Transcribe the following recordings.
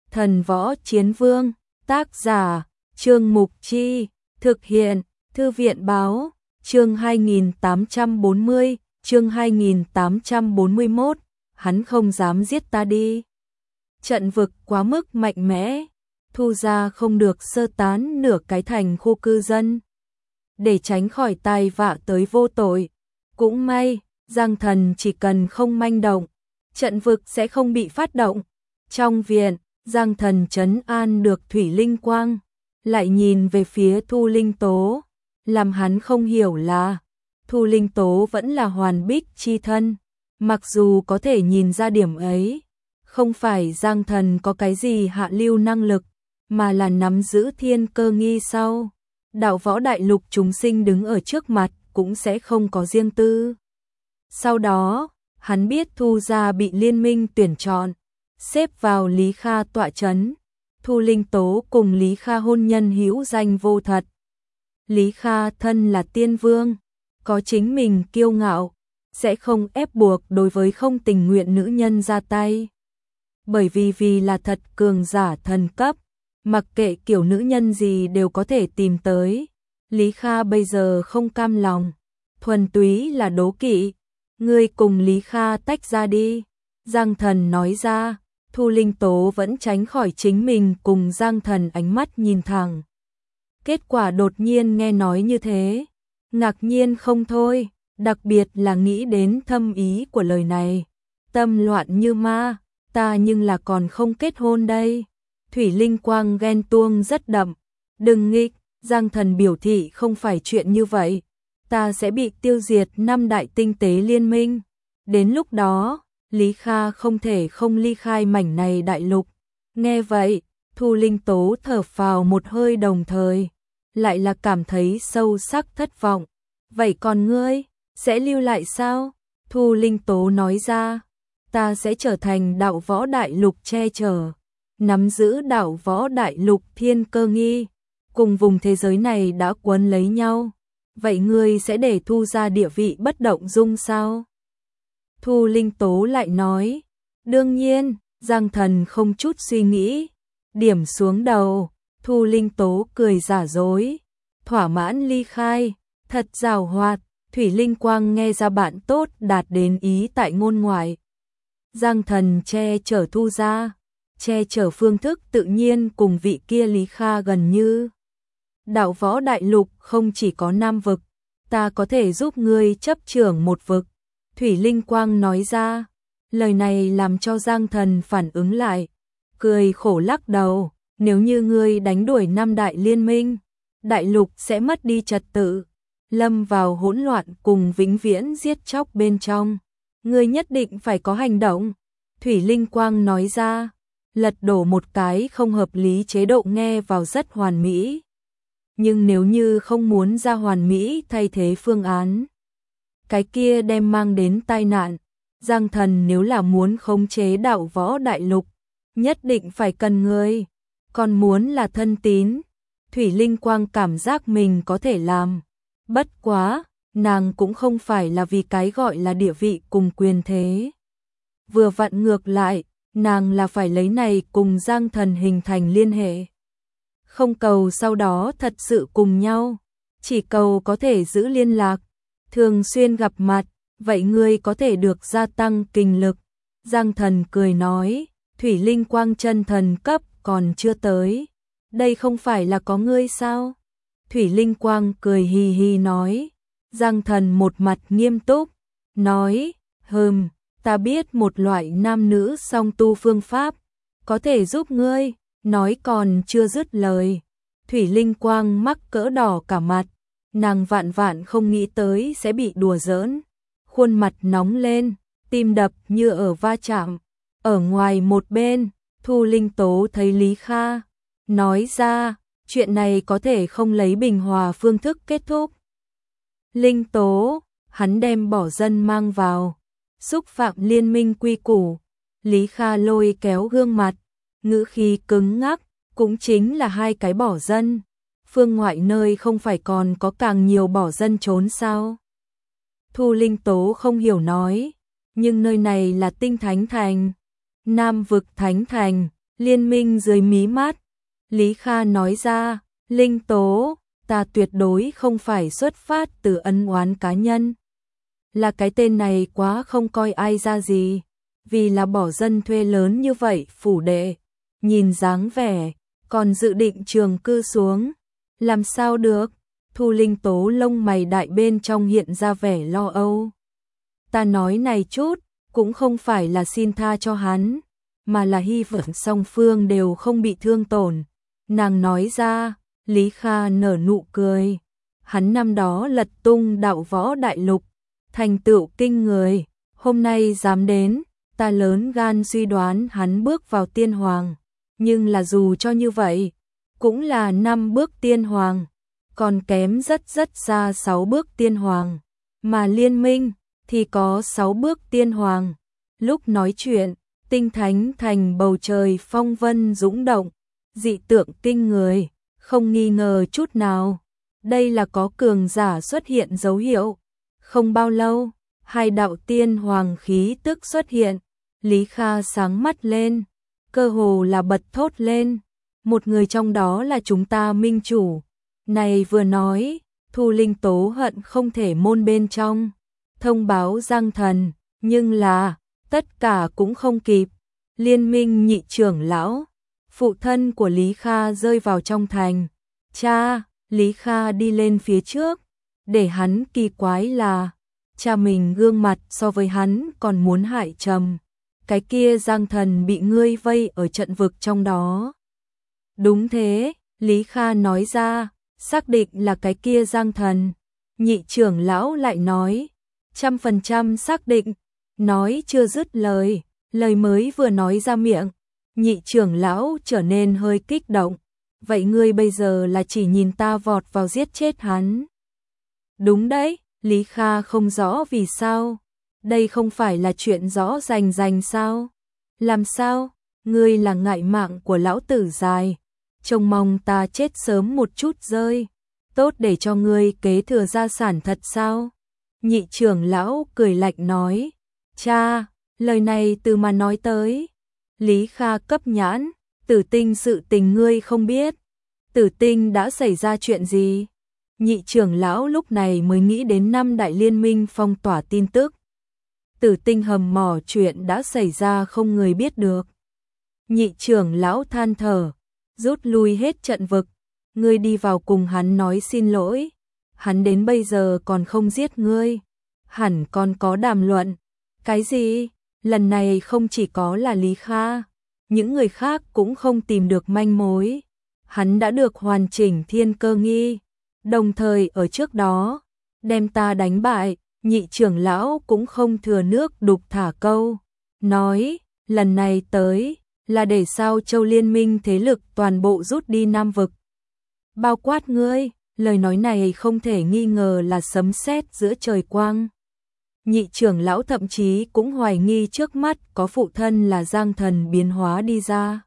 Thần Võ Chiến Vương, tác giả, Trương Mục Chi, thực hiện, Thư viện Báo, chương 2840, chương 2841, hắn không dám giết ta đi. Trận vực quá mức mạnh mẽ, Thu gia không được sơ tán nửa cái thành khu cư dân, để tránh khỏi tai vạ tới vô tội. Cũng may, Giang Thần chỉ cần không manh động, trận vực sẽ không bị phát động. Trong viện, Giang Thần trấn an được Thủy Linh Quang, lại nhìn về phía Thu Linh Tố, làm hắn không hiểu là Thu Linh Tố vẫn là hoàn bích chi thân, mặc dù có thể nhìn ra điểm ấy, không phải Giang Thần có cái gì hạ lưu năng lực, mà là nắm giữ thiên cơ nghi sau. Đạo võ đại lục chúng sinh đứng ở trước mặt cũng sẽ không có riêng tư. Sau đó, hắn biết Thu gia bị liên minh tuyển chọn, xếp vào Lý Kha tọa trấn. Thu Linh Tố cùng Lý Kha hôn nhân hữu danh vô thật. Lý Kha thân là tiên vương, có chính mình kiêu ngạo, sẽ không ép buộc đối với không tình nguyện nữ nhân ra tay. Bởi vì là thật cường giả thần cấp, mặc kệ kiểu nữ nhân gì đều có thể tìm tới. Lý Kha bây giờ không cam lòng, thuần túy là đố kỵ. Ngươi cùng Lý Kha tách ra đi. Giang Thần nói ra. Thu Linh Tố vẫn tránh khỏi chính mình cùng Giang Thần ánh mắt nhìn thẳng. Kết quả đột nhiên nghe nói như thế, ngạc nhiên không thôi, đặc biệt là nghĩ đến thâm ý của lời này. Tâm loạn như ma, ta nhưng là còn không kết hôn đây. Thủy Linh Quang ghen tuông rất đậm. Đừng nghịch, Giang Thần biểu thị không phải chuyện như vậy. Ta sẽ bị tiêu diệt 5 đại tinh tế liên minh. Đến lúc đó, Lý Kha không thể không ly khai mảnh này đại lục. Nghe vậy, Thu Linh Tố thở phào một hơi đồng thời, lại là cảm thấy sâu sắc thất vọng. Vậy còn ngươi, sẽ lưu lại sao? Thu Linh Tố nói ra, ta sẽ trở thành đạo võ đại lục che chở, nắm giữ đạo võ đại lục thiên cơ nghi, cùng vùng thế giới này đã quấn lấy nhau. Vậy ngươi sẽ để Thu gia địa vị bất động dung sao? Thu Linh Tố lại nói, đương nhiên. Giang Thần không chút suy nghĩ, điểm xuống đầu. Thu Linh Tố cười giả dối, thỏa mãn ly khai, thật giàu hoạt. Thủy Linh Quang nghe ra bạn tốt đạt đến ý tại ngôn ngoại. Giang Thần che chở Thu gia, che chở phương thức tự nhiên cùng vị kia Lý Kha gần như. Đạo võ đại lục không chỉ có 5 vực, ta có thể giúp ngươi chấp trưởng một vực. Thủy Linh Quang nói ra, lời này làm cho Giang Thần phản ứng lại, cười khổ lắc đầu, nếu như ngươi đánh đuổi 5 đại liên minh, đại lục sẽ mất đi trật tự, lâm vào hỗn loạn cùng vĩnh viễn giết chóc bên trong. Ngươi nhất định phải có hành động. Thủy Linh Quang nói ra, lật đổ một cái không hợp lý chế độ nghe vào rất hoàn mỹ. Nhưng nếu như không muốn ra hoàn mỹ thay thế phương án, cái kia đem mang đến tai nạn. Giang Thần nếu là muốn khống chế đạo võ đại lục, nhất định phải cần người, còn muốn là thân tín. Thủy Linh Quang cảm giác mình có thể làm. Bất quá, nàng cũng không phải là vì cái gọi là địa vị cùng quyền thế. Vừa vặn ngược lại, nàng là phải lấy này cùng Giang Thần hình thành liên hệ. Không cầu sau đó thật sự cùng nhau, chỉ cầu có thể giữ liên lạc, thường xuyên gặp mặt, vậy ngươi có thể được gia tăng kinh lực. Giang Thần cười nói, Thủy Linh Quang chân thần cấp còn chưa tới, đây không phải là có ngươi sao? Thủy Linh Quang cười hì hì nói. Giang Thần một mặt nghiêm túc, nói, ta biết một loại nam nữ song tu phương pháp, có thể giúp ngươi. Nói còn chưa dứt lời, Thủy Linh Quang mắc cỡ đỏ cả mặt, nàng vạn vạn không nghĩ tới sẽ bị đùa giỡn, khuôn mặt nóng lên, tim đập như ở va chạm. Ở ngoài một bên, Thu Linh Tố thấy Lý Kha, nói ra, chuyện này có thể không lấy bình hòa phương thức kết thúc. Linh Tố, hắn đem bỏ dân mang vào, xúc phạm liên minh quy củ. Lý Kha lôi kéo gương mặt, ngữ khí cứng ngắc, cũng chính là 2 cái bỏ dân. Phương ngoại nơi không phải còn có càng nhiều bỏ dân trốn sao? Thu Linh Tố không hiểu nói, nhưng nơi này là Tinh Thánh Thành, Nam vực Thánh Thành, Liên Minh dưới mí mắt. Lý Kha nói ra, Linh Tố, ta tuyệt đối không phải xuất phát từ ân oán cá nhân. Là cái tên này quá không coi ai ra gì, vì là bỏ dân thuê lớn như vậy phủ đệ, nhìn dáng vẻ, còn dự định trường cư xuống. Làm sao được? Thu Linh Tố lông mày đại bên trong hiện ra vẻ lo âu. Ta nói này chút, cũng không phải là xin tha cho hắn, mà là hy vọng song phương đều không bị thương tổn. Nàng nói ra, Lý Kha nở nụ cười. Hắn năm đó lật tung đạo võ đại lục, thành tựu kinh người, hôm nay dám đến, ta lớn gan suy đoán hắn bước vào tiên hoàng. Nhưng là dù cho như vậy, cũng là 5 bước tiên hoàng, còn kém rất xa 6 bước tiên hoàng, mà Liên Minh thì có 6 bước tiên hoàng. Lúc nói chuyện, Tinh Thánh thành bầu trời phong vân dũng động, dị tượng kinh người, không nghi ngờ chút nào. Đây là có cường giả xuất hiện dấu hiệu. Không bao lâu, 2 đạo tiên hoàng khí tức xuất hiện, Lý Kha sáng mắt lên, cơ hồ là bật thốt lên. Một người trong đó là chúng ta minh chủ. Này vừa nói, Thu Linh Tố hận không thể môn bên trong thông báo Giang Thần, nhưng là tất cả cũng không kịp. Liên Minh nhị trưởng lão, phụ thân của Lý Kha rơi vào trong thành. Cha, Lý Kha đi lên phía trước, để hắn kỳ quái là cha mình gương mặt so với hắn còn muốn hại trầm. Cái kia Giang Thần bị ngươi vây ở trận vực trong đó. Đúng thế, Lý Kha nói ra, xác định là cái kia Giang Thần. Nhị trưởng lão lại nói, 100% xác định. Nói chưa dứt lời, lời mới vừa nói ra miệng, nhị trưởng lão trở nên hơi kích động. Vậy ngươi bây giờ là chỉ nhìn ta vọt vào giết chết hắn? Đúng đấy, Lý Kha không rõ vì sao. Đây không phải là chuyện rõ rành sao? Làm sao? Ngươi là ngại mạng của lão tử dài, trông mong ta chết sớm một chút rơi, tốt để cho ngươi kế thừa gia sản thật sao? Nhị trưởng lão cười lạnh nói, cha, lời này từ mà nói tới. Lý Kha cấp nhãn, Tử Tinh sự tình ngươi không biết. Tử Tinh đã xảy ra chuyện gì? Nhị trưởng lão lúc này mới nghĩ đến 5 đại liên minh phong tỏa tin tức. Tử Tinh hầm mỏ chuyện đã xảy ra không người biết được. Nhị trưởng lão than thở, rút lui hết trận vực. Ngươi đi vào cùng hắn nói xin lỗi. Hắn đến bây giờ còn không giết ngươi. Hẳn còn có đàm luận. Cái gì? Lần này không chỉ có là Lý Kha, những người khác cũng không tìm được manh mối. Hắn đã được hoàn chỉnh thiên cơ nghi, đồng thời ở trước đó đem ta đánh bại. Nhị trưởng lão cũng không thừa nước đục thả câu, nói lần này tới là để sao Châu Liên Minh thế lực toàn bộ rút đi Nam vực, bao quát ngươi. Lời nói này không thể nghi ngờ là sấm sét giữa trời quang. Nhị trưởng lão thậm chí cũng hoài nghi trước mắt có phụ thân là Giang Thần biến hóa đi ra,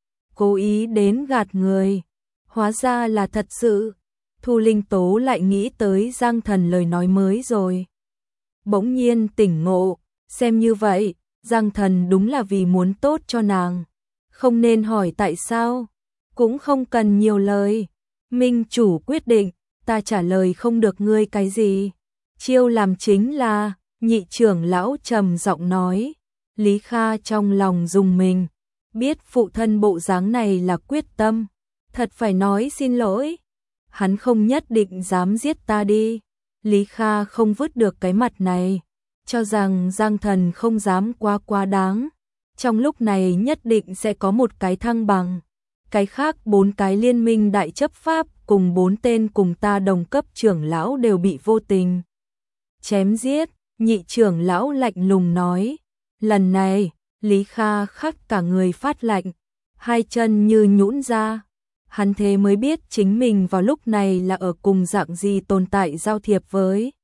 cố ý đến gạt người. Hóa ra là thật sự. Thu Linh Tố lại nghĩ tới Giang Thần lời nói mới rồi, bỗng nhiên tỉnh ngộ. Xem như vậy, Giang Thần đúng là vì muốn tốt cho nàng, không nên hỏi tại sao, cũng không cần nhiều lời. Minh chủ quyết định, ta trả lời không được ngươi cái gì. Chiêu làm chính là, nhị trưởng lão trầm giọng nói. Lý Kha trong lòng rùng mình, biết phụ thân bộ dáng này là quyết tâm, thật phải nói xin lỗi. Hắn không nhất định dám giết ta đi. Lý Kha không vứt được cái mặt này, cho rằng Giang Thần không dám quá đáng. Trong lúc này nhất định sẽ có một cái thăng bằng. Cái khác 4 cái liên minh đại chấp pháp cùng 4 tên cùng ta đồng cấp trưởng lão đều bị vô tình chém giết. Nhị trưởng lão lạnh lùng nói. Lần này, Lý Kha khắc cả người phát lạnh, hai chân như nhũn ra. Hắn thế mới biết chính mình vào lúc này là ở cùng dạng gì tồn tại giao thiệp với.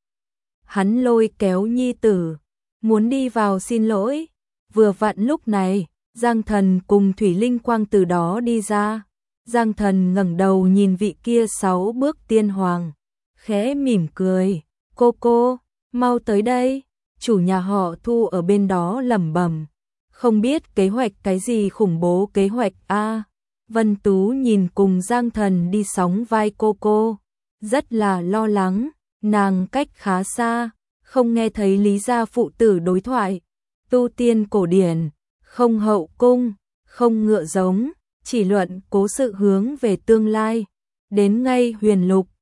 Hắn lôi kéo nhi tử, muốn đi vào xin lỗi. Vừa vặn lúc này, Giang Thần cùng Thủy Linh Quang từ đó đi ra. Giang Thần ngẩng đầu nhìn vị kia 6 bước tiên hoàng, khẽ mỉm cười. Cô, mau tới đây. Chủ nhà họ Thu ở bên đó lẩm bẩm. Không biết kế hoạch cái gì khủng bố kế hoạch a. Vân Tú nhìn cùng Giang Thần đi sóng vai cô, rất là lo lắng, nàng cách khá xa, không nghe thấy Lý gia phụ tử đối thoại, tu tiên cổ điển, không hậu cung, không ngựa giống, chỉ luận cố sự hướng về tương lai, đến ngay huyền lục,